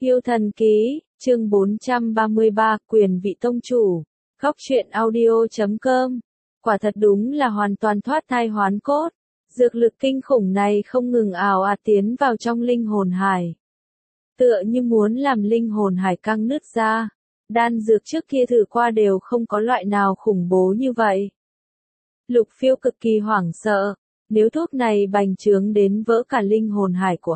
Yêu thần ký, chương 433, quyền vị tông chủ. Góc truyện audio.com. Quả thật đúng là hoàn toàn thoát thai hoán cốt. Dược lực kinh khủng này không ngừng ào ạt tiến vào trong linh hồn hải. Tựa như muốn làm linh hồn hải căng nứt ra. Đan dược trước kia thử qua đều không có loại nào khủng bố như vậy. Lục Phiêu cực kỳ hoảng sợ. Nếu thuốc này bành trướng đến vỡ cả linh hồn hải của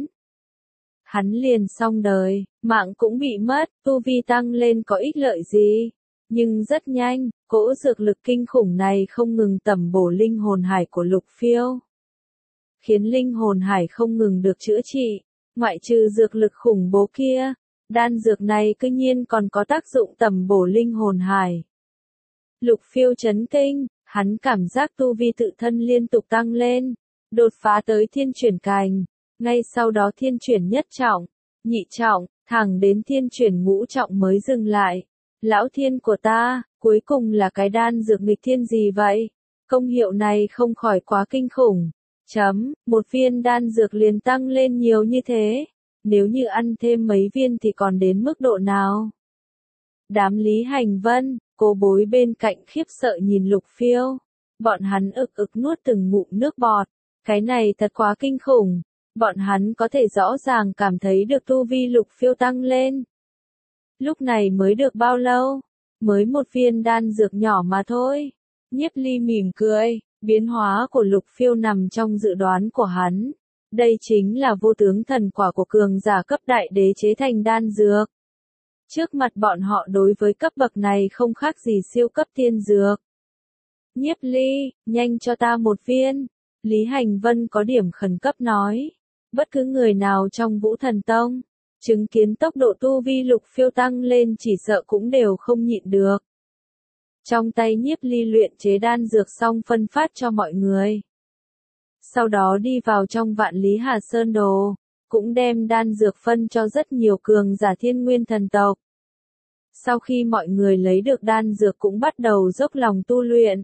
hắn liền xong đời, mạng cũng bị mất, tu vi tăng lên có ích lợi gì. Nhưng rất nhanh, cỗ dược lực kinh khủng này không ngừng tẩm bổ linh hồn hải của Lục Phiêu. Khiến linh hồn hải không ngừng được chữa trị, ngoại trừ dược lực khủng bố kia, đan dược này cư nhiên còn có tác dụng tẩm bổ linh hồn hải. Lục Phiêu chấn kinh, hắn cảm giác tu vi tự thân liên tục tăng lên, đột phá tới thiên chuyển cành. Ngay sau đó thiên chuyển nhất trọng, nhị trọng, thẳng đến thiên chuyển ngũ trọng mới dừng lại. Lão thiên của ta, cuối cùng là cái đan dược nghịch thiên gì vậy? Công hiệu này không khỏi quá kinh khủng. Một viên đan dược liền tăng lên nhiều như thế. Nếu như ăn thêm mấy viên thì còn đến mức độ nào? Đám Lý Hành Vân, cô bối bên cạnh khiếp sợ nhìn Lục Phiêu. Bọn hắn ực nuốt từng ngụm nước bọt. Cái này thật quá kinh khủng. Bọn hắn có thể rõ ràng cảm thấy được tu vi Lục Phiêu tăng lên. Lúc này mới được bao lâu? Mới một viên đan dược nhỏ mà thôi. Nhiếp Ly mỉm cười, biến hóa của Lục Phiêu nằm trong dự đoán của hắn. Đây chính là vô tướng thần quả của cường giả cấp đại đế chế thành đan dược. Trước mặt bọn họ đối với cấp bậc này không khác gì siêu cấp thiên dược. Nhiếp Ly, nhanh cho ta một viên. Lý Hành Vân có điểm khẩn cấp nói. Bất cứ người nào trong Vũ Thần Tông, chứng kiến tốc độ tu vi Lục Phiêu tăng lên chỉ sợ cũng đều không nhịn được. Trong tay Nhiếp Ly luyện chế đan dược xong phân phát cho mọi người. Sau đó đi vào trong Vạn Lý Hà Sơn Đồ, cũng đem đan dược phân cho rất nhiều cường giả Thiên Nguyên thần tộc. Sau khi mọi người lấy được đan dược cũng bắt đầu dốc lòng tu luyện.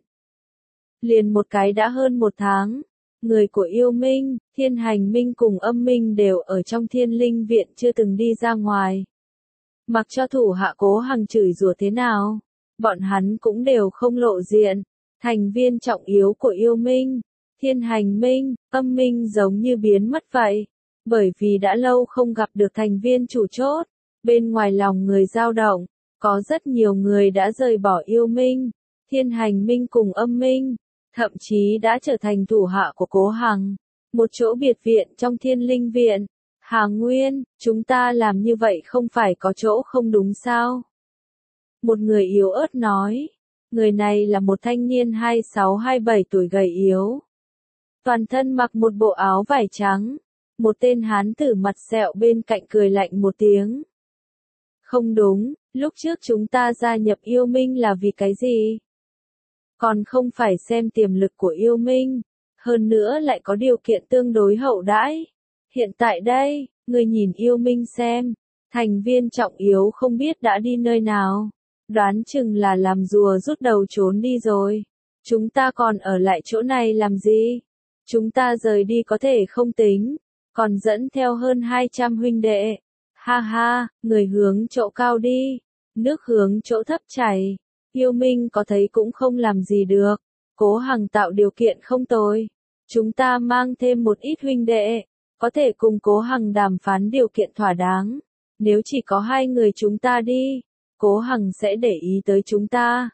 Liền một cái đã hơn một tháng. Người của Yêu Minh, Thiên Hành Minh cùng Âm Minh đều ở trong Thiên Linh Viện chưa từng đi ra ngoài. Mặc cho thủ hạ Cố Hằng chửi rủa thế nào, bọn hắn cũng đều không lộ diện. Thành viên trọng yếu của Yêu Minh, Thiên Hành Minh, Âm Minh giống như biến mất vậy. Bởi vì đã lâu không gặp được thành viên chủ chốt, bên ngoài lòng người dao động, có rất nhiều người đã rời bỏ Yêu Minh, Thiên Hành Minh cùng Âm Minh. Thậm chí đã trở thành thủ hạ của Cố Hằng. Một chỗ biệt viện trong Thiên Linh Viện. Hà Nguyên, chúng ta làm như vậy không phải có chỗ không đúng sao? Một người yếu ớt nói. Người này là một thanh niên 26-27 tuổi gầy yếu. Toàn thân mặc một bộ áo vải trắng. Một tên hán tử mặt sẹo bên cạnh cười lạnh một tiếng. Không đúng, lúc trước chúng ta gia nhập Yêu Minh là vì cái gì? Còn không phải xem tiềm lực của Yêu Minh, hơn nữa lại có điều kiện tương đối hậu đãi. Hiện tại đây, người nhìn Yêu Minh xem, thành viên trọng yếu không biết đã đi nơi nào, đoán chừng là làm rùa rút đầu trốn đi rồi. Chúng ta còn ở lại chỗ này làm gì? Chúng ta rời đi có thể không tính, còn dẫn theo hơn 200 huynh đệ. Ha ha, người hướng chỗ cao đi, nước hướng chỗ thấp chảy. Yêu Minh có thấy cũng không làm gì được. Cố Hằng tạo điều kiện không tồi. Chúng ta mang thêm một ít huynh đệ, có thể cùng Cố Hằng đàm phán điều kiện thỏa đáng. Nếu chỉ có hai người chúng ta đi, Cố Hằng sẽ để ý tới chúng ta.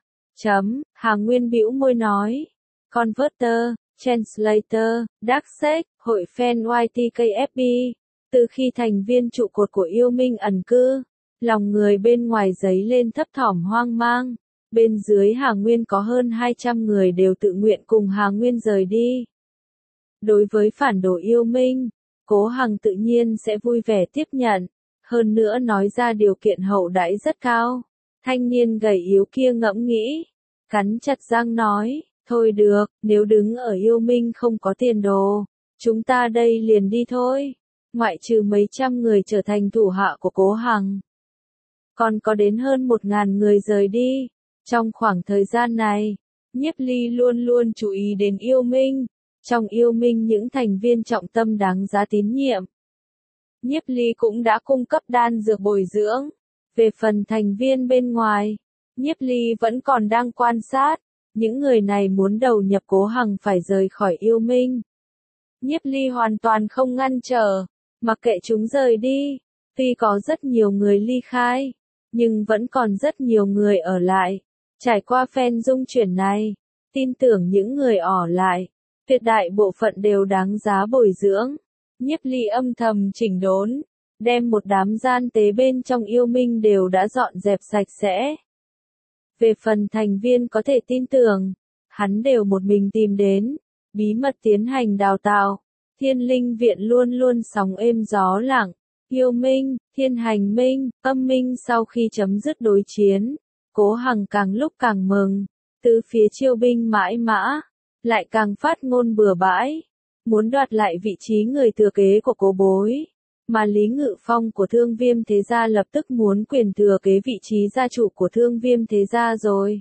Hà Nguyên bĩu môi nói. Converter, Translator, Darkseid, hội fan YTKFB. Từ khi thành viên trụ cột của Yêu Minh ẩn cư, lòng người bên ngoài giấy lên thấp thỏm hoang mang. Bên dưới Hà Nguyên có hơn 200 người đều tự nguyện cùng Hà Nguyên rời đi. Đối với phản đồ Yêu Minh, Cố Hằng tự nhiên sẽ vui vẻ tiếp nhận, hơn nữa nói ra điều kiện hậu đãi rất cao. Thanh niên gầy yếu kia ngẫm nghĩ, cắn chặt răng nói, thôi được, nếu đứng ở Yêu Minh không có tiền đồ, chúng ta đây liền đi thôi. Ngoại trừ mấy trăm người trở thành thủ hạ của Cố Hằng, còn có đến hơn 1000 người rời đi. Trong khoảng thời gian này, Nhiếp Ly luôn luôn chú ý đến Yêu Minh. Trong Yêu Minh những thành viên trọng tâm đáng giá tín nhiệm. Nhiếp Ly cũng đã cung cấp đan dược bồi dưỡng. Về phần thành viên bên ngoài, Nhiếp Ly vẫn còn đang quan sát, những người này muốn đầu nhập Cố Hằng phải rời khỏi Yêu Minh. Nhiếp Ly hoàn toàn không ngăn trở, mặc kệ chúng rời đi, tuy có rất nhiều người ly khai, nhưng vẫn còn rất nhiều người ở lại. Trải qua phen dung chuyển này, tin tưởng những người ở lại, tuyệt đại bộ phận đều đáng giá bồi dưỡng. Nhiếp Ly âm thầm chỉnh đốn, đem một đám gian tế bên trong Yêu Minh đều đã dọn dẹp sạch sẽ. Về phần thành viên có thể tin tưởng, hắn đều một mình tìm đến, bí mật tiến hành đào tạo. Thiên Linh Viện luôn luôn sóng êm gió lặng. Yêu Minh, Thiên Hành Minh, Âm Minh sau khi chấm dứt đối chiến, Cố Hằng càng lúc càng mừng, từ phía chiêu binh mãi mã, lại càng phát ngôn bừa bãi, muốn đoạt lại vị trí người thừa kế của Cố Bối, mà Lý Ngự Phong của Thương Viêm Thế Gia lập tức muốn quyền thừa kế vị trí gia chủ của Thương Viêm Thế Gia rồi.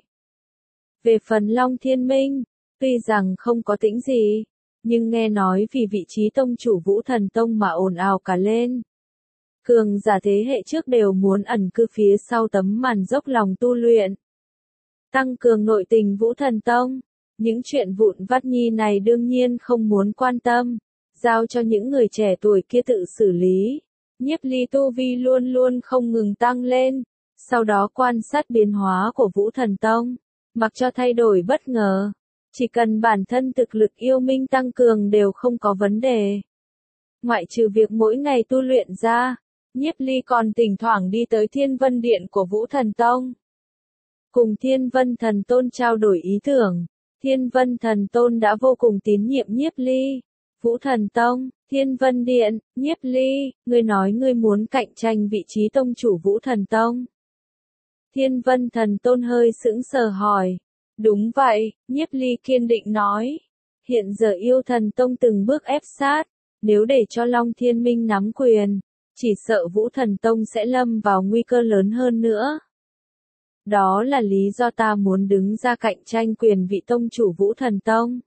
Về phần Long Thiên Minh, tuy rằng không có tĩnh gì, nhưng nghe nói vì vị trí tông chủ Vũ Thần Tông mà ồn ào cả lên. Cường giả thế hệ trước đều muốn ẩn cư phía sau tấm màn dốc lòng tu luyện. Tăng cường nội tình Vũ Thần Tông, những chuyện vụn vặt nhi này đương nhiên không muốn quan tâm, giao cho những người trẻ tuổi kia tự xử lý. Nhiếp Ly tu vi luôn luôn không ngừng tăng lên, sau đó quan sát biến hóa của Vũ Thần Tông, mặc cho thay đổi bất ngờ. Chỉ cần bản thân thực lực Yêu Minh tăng cường đều không có vấn đề. Ngoại trừ việc mỗi ngày tu luyện ra, Nhiếp Ly còn thỉnh thoảng đi tới Thiên Vân Điện của Vũ Thần Tông. Cùng Thiên Vân Thần Tôn trao đổi ý tưởng, Thiên Vân Thần Tôn đã vô cùng tín nhiệm Nhiếp Ly. Vũ Thần Tông, Thiên Vân Điện, Nhiếp Ly, ngươi nói ngươi muốn cạnh tranh vị trí tông chủ Vũ Thần Tông. Thiên Vân Thần Tôn hơi sững sờ hỏi. Đúng vậy, Nhiếp Ly kiên định nói. Hiện giờ Yêu Thần Tông từng bước ép sát, nếu để cho Long Thiên Minh nắm quyền, chỉ sợ Vũ Thần Tông sẽ lâm vào nguy cơ lớn hơn nữa. Đó là lý do ta muốn đứng ra cạnh tranh quyền vị tông chủ Vũ Thần Tông.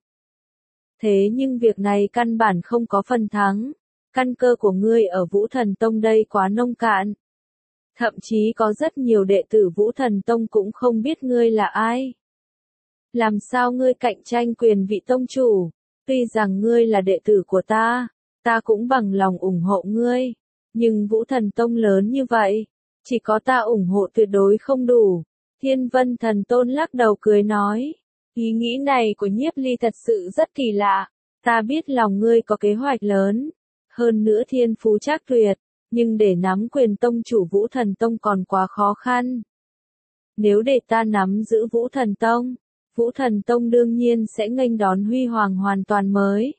Thế nhưng việc này căn bản không có phần thắng, căn cơ của ngươi ở Vũ Thần Tông đây quá nông cạn. Thậm chí có rất nhiều đệ tử Vũ Thần Tông cũng không biết ngươi là ai. Làm sao ngươi cạnh tranh quyền vị tông chủ? Tuy rằng ngươi là đệ tử của ta cũng bằng lòng ủng hộ ngươi. Nhưng Vũ Thần Tông lớn như vậy, chỉ có ta ủng hộ tuyệt đối không đủ. Thiên Vân Thần Tôn lắc đầu cười nói. Ý nghĩ này của Nhiếp Ly thật sự rất kỳ lạ. Ta biết lòng ngươi có kế hoạch lớn. Hơn nữa thiên phú trác tuyệt. Nhưng để nắm quyền tông chủ Vũ Thần Tông còn quá khó khăn. Nếu để ta nắm giữ Vũ Thần Tông, Vũ Thần Tông đương nhiên sẽ nghênh đón huy hoàng hoàn toàn mới.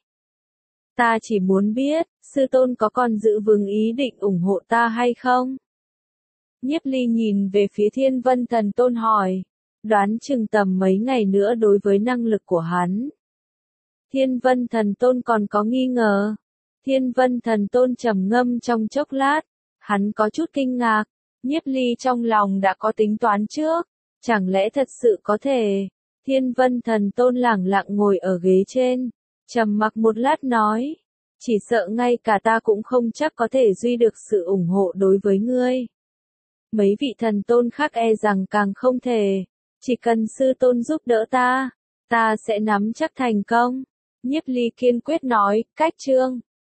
Ta chỉ muốn biết, sư tôn có còn giữ vững ý định ủng hộ ta hay không? Nhiếp Ly nhìn về phía Thiên Vân Thần Tôn hỏi, đoán chừng tầm mấy ngày nữa đối với năng lực của hắn. Thiên Vân Thần Tôn còn có nghi ngờ. Thiên Vân Thần Tôn trầm ngâm trong chốc lát, hắn có chút kinh ngạc, Nhiếp Ly trong lòng đã có tính toán trước, chẳng lẽ thật sự có thể? Thiên Vân Thần Tôn lẳng lặng ngồi ở ghế trên, trầm mặc một lát nói, chỉ sợ ngay cả ta cũng không chắc có thể duy được sự ủng hộ đối với ngươi. Mấy vị thần tôn khác e rằng càng không thể, chỉ cần sư tôn giúp đỡ ta sẽ nắm chắc thành công. Nhiếp Ly kiên quyết nói, cách chương.